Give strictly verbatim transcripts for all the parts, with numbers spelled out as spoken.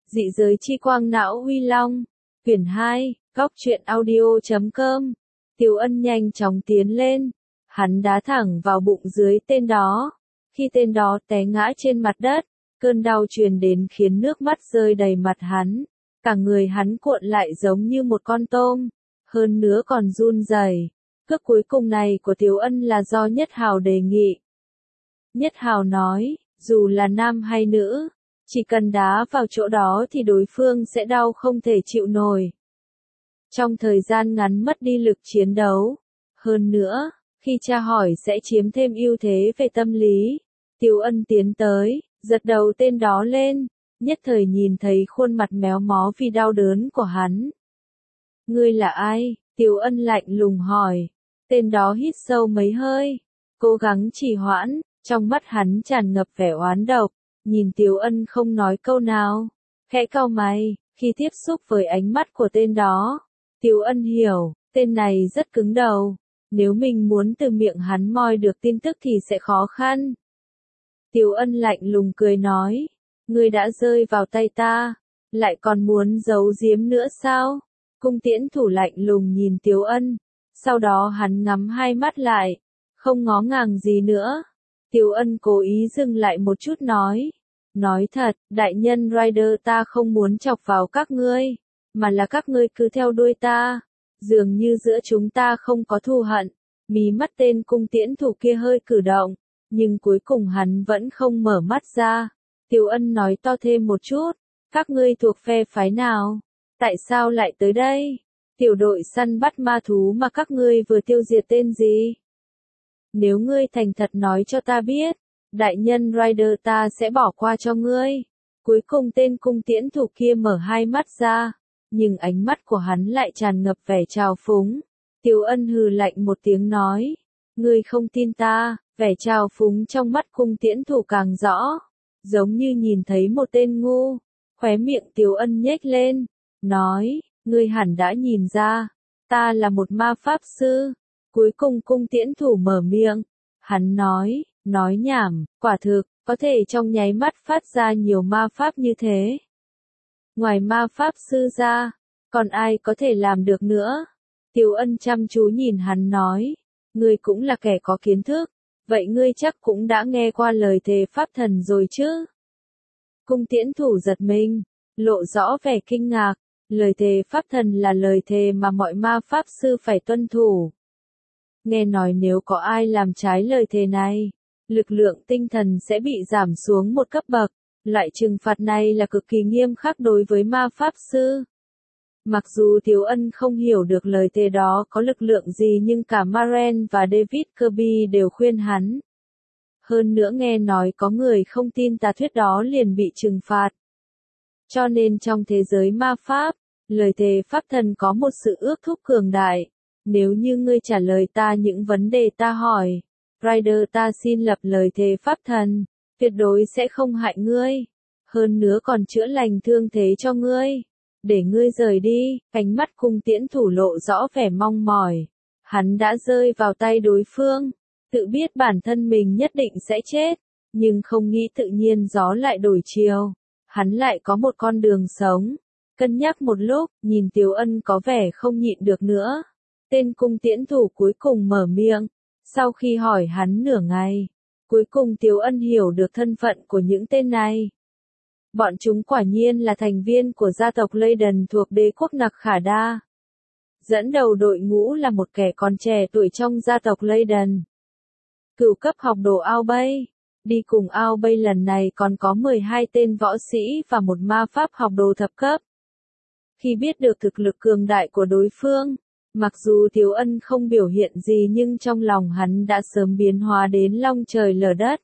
Dị giới chi quang não Huy Long. Quyển hai, góc truyện audio chấm com. Tiếu Ân nhanh chóng tiến lên. Hắn đá thẳng vào bụng dưới tên đó. Khi tên đó té ngã trên mặt đất, cơn đau truyền đến khiến nước mắt rơi đầy mặt hắn. Cả người hắn cuộn lại giống như một con tôm. Hơn nữa còn run rẩy. Cước cuối cùng này của Tiếu Ân là do Nhất Hào đề nghị. Nhất Hào nói, dù là nam hay nữ, chỉ cần đá vào chỗ đó thì đối phương sẽ đau không thể chịu nổi. Trong thời gian ngắn mất đi lực chiến đấu. Hơn nữa, khi tra hỏi sẽ chiếm thêm ưu thế về tâm lý. Tiếu Ân tiến tới, giật đầu tên đó lên, nhất thời nhìn thấy khuôn mặt méo mó vì đau đớn của hắn. Ngươi là ai? Tiếu Ân lạnh lùng hỏi. Tên đó hít sâu mấy hơi, cố gắng trì hoãn, trong mắt hắn tràn ngập vẻ oán độc, nhìn Tiếu Ân không nói câu nào, khẽ cau mày, khi tiếp xúc với ánh mắt của tên đó. Tiếu Ân hiểu, tên này rất cứng đầu, nếu mình muốn từ miệng hắn moi được tin tức thì sẽ khó khăn. Tiếu Ân lạnh lùng cười nói, ngươi đã rơi vào tay ta, lại còn muốn giấu giếm nữa sao? Cung Tiễn Thủ lạnh lùng nhìn Tiếu Ân, sau đó hắn ngắm hai mắt lại, không ngó ngàng gì nữa. Tiếu Ân cố ý dừng lại một chút nói, nói thật, đại nhân Rider ta không muốn chọc vào các ngươi, mà là các ngươi cứ theo đuôi ta, dường như giữa chúng ta không có thù hận. Mí mắt tên Cung Tiễn Thủ kia hơi cử động, nhưng cuối cùng hắn vẫn không mở mắt ra. Tiếu Ân nói to thêm một chút, các ngươi thuộc phe phái nào? Tại sao lại tới đây? Tiểu đội săn bắt ma thú mà các ngươi vừa tiêu diệt tên gì? Nếu ngươi thành thật nói cho ta biết, đại nhân Rider ta sẽ bỏ qua cho ngươi. Cuối cùng tên Cung Tiễn Thủ kia mở hai mắt ra, nhưng ánh mắt của hắn lại tràn ngập vẻ trào phúng. Tiếu Ân hừ lạnh một tiếng nói, ngươi không tin ta. Vẻ trào phúng trong mắt Cung Tiễn Thủ càng rõ, giống như nhìn thấy một tên ngu. Khóe miệng Tiếu Ân nhếch lên, nói, ngươi hẳn đã nhìn ra, ta là một ma pháp sư. Cuối cùng Cung Tiễn Thủ mở miệng, hắn nói, nói nhảm, quả thực, có thể trong nháy mắt phát ra nhiều ma pháp như thế. Ngoài ma pháp sư ra, còn ai có thể làm được nữa? Tiếu Ân chăm chú nhìn hắn nói, ngươi cũng là kẻ có kiến thức, vậy ngươi chắc cũng đã nghe qua lời thề pháp thần rồi chứ? Cung Tiễn Thủ giật mình, lộ rõ vẻ kinh ngạc, lời thề pháp thần là lời thề mà mọi ma pháp sư phải tuân thủ. Nghe nói nếu có ai làm trái lời thề này, lực lượng tinh thần sẽ bị giảm xuống một cấp bậc, loại trừng phạt này là cực kỳ nghiêm khắc đối với ma pháp sư. Mặc dù Tiếu Ân không hiểu được lời thề đó có lực lượng gì nhưng cả Maren và David Kirby đều khuyên hắn. Hơn nữa nghe nói có người không tin tà thuyết đó liền bị trừng phạt. Cho nên trong thế giới ma pháp, lời thề pháp thần có một sự ước thúc cường đại. Nếu như ngươi trả lời ta những vấn đề ta hỏi, Rider ta xin lập lời thề pháp thần, tuyệt đối sẽ không hại ngươi. Hơn nữa còn chữa lành thương thế cho ngươi. Để ngươi rời đi, ánh mắt Cung Tiễn Thủ lộ rõ vẻ mong mỏi. Hắn đã rơi vào tay đối phương, tự biết bản thân mình nhất định sẽ chết, nhưng không nghĩ tự nhiên gió lại đổi chiều. Hắn lại có một con đường sống. Cân nhắc một lúc, nhìn Tiếu Ân có vẻ không nhịn được nữa. Tên Cung Tiễn Thủ cuối cùng mở miệng, sau khi hỏi hắn nửa ngày, cuối cùng Tiếu Ân hiểu được thân phận của những tên này. Bọn chúng quả nhiên là thành viên của gia tộc Leyden thuộc đế quốc Nặc Khả Đa. Dẫn đầu đội ngũ là một kẻ còn trẻ tuổi trong gia tộc Leyden. Cửu cấp học đồ Ao Bay. Đi cùng Ao Bay lần này còn có mười hai tên võ sĩ và một ma pháp học đồ thập cấp. Khi biết được thực lực cường đại của đối phương, mặc dù Tiếu Ân không biểu hiện gì nhưng trong lòng hắn đã sớm biến hóa đến long trời lở đất.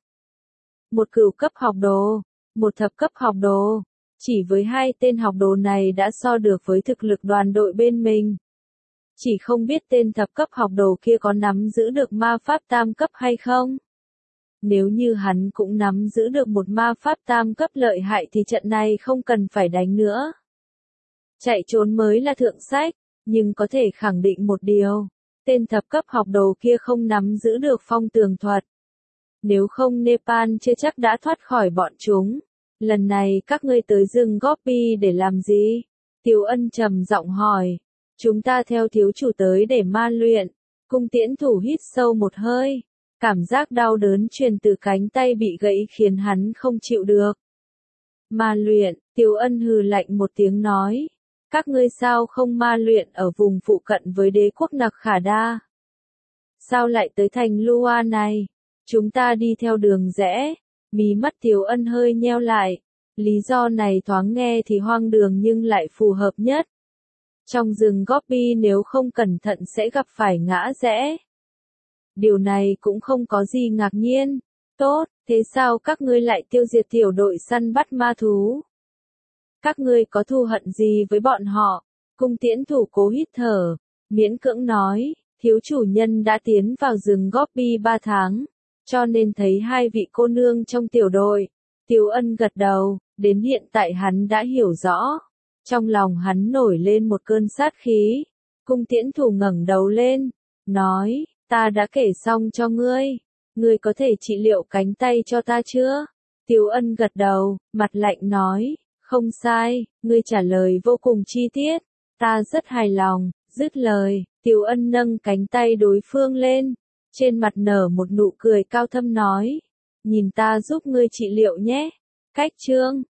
Một cửu cấp học đồ, một thập cấp học đồ, chỉ với hai tên học đồ này đã so được với thực lực đoàn đội bên mình. Chỉ không biết tên thập cấp học đồ kia có nắm giữ được ma pháp tam cấp hay không? Nếu như hắn cũng nắm giữ được một ma pháp tam cấp lợi hại thì trận này không cần phải đánh nữa. Chạy trốn mới là thượng sách, nhưng có thể khẳng định một điều, tên thập cấp học đồ kia không nắm giữ được phong tường thuật. Nếu không Nepal chưa chắc đã thoát khỏi bọn chúng. lần này các ngươi tới rừng Gobi để làm gì? Tiếu Ân trầm giọng hỏi. Chúng ta theo thiếu chủ tới để ma luyện. Cung tiễn thủ hít sâu một hơi. Cảm giác đau đớn truyền từ cánh tay bị gãy khiến hắn không chịu được. Ma luyện, Tiếu Ân hừ lạnh một tiếng nói. Các ngươi sao không ma luyện ở vùng phụ cận với đế quốc Nặc Khả Đa? Sao lại tới thành Lua này? Chúng ta đi theo đường rẽ. Mí mắt Tiếu Ân hơi nheo lại. Lý do này thoáng nghe thì hoang đường nhưng lại phù hợp nhất. Trong rừng Gobi nếu không cẩn thận sẽ gặp phải ngã rẽ. Điều này cũng không có gì ngạc nhiên. Tốt, thế sao các ngươi lại tiêu diệt tiểu đội săn bắt ma thú? Các ngươi có thù hận gì với bọn họ? Cung tiễn thủ cố hít thở, miễn cưỡng nói, thiếu chủ nhân đã tiến vào rừng Gobi ba tháng, cho nên thấy hai vị cô nương trong tiểu đội. Tiếu Ân gật đầu, đến hiện tại hắn đã hiểu rõ. Trong lòng hắn nổi lên một cơn sát khí. Cung tiễn thủ ngẩng đầu lên, nói, ta đã kể xong cho ngươi. Ngươi có thể trị liệu cánh tay cho ta chưa? Tiếu Ân gật đầu, mặt lạnh nói, không sai, ngươi trả lời vô cùng chi tiết. Ta rất hài lòng, dứt lời, Tiếu Ân nâng cánh tay đối phương lên. Trên mặt nở một nụ cười cao thâm nói, nhìn ta giúp ngươi trị liệu nhé. Cách chương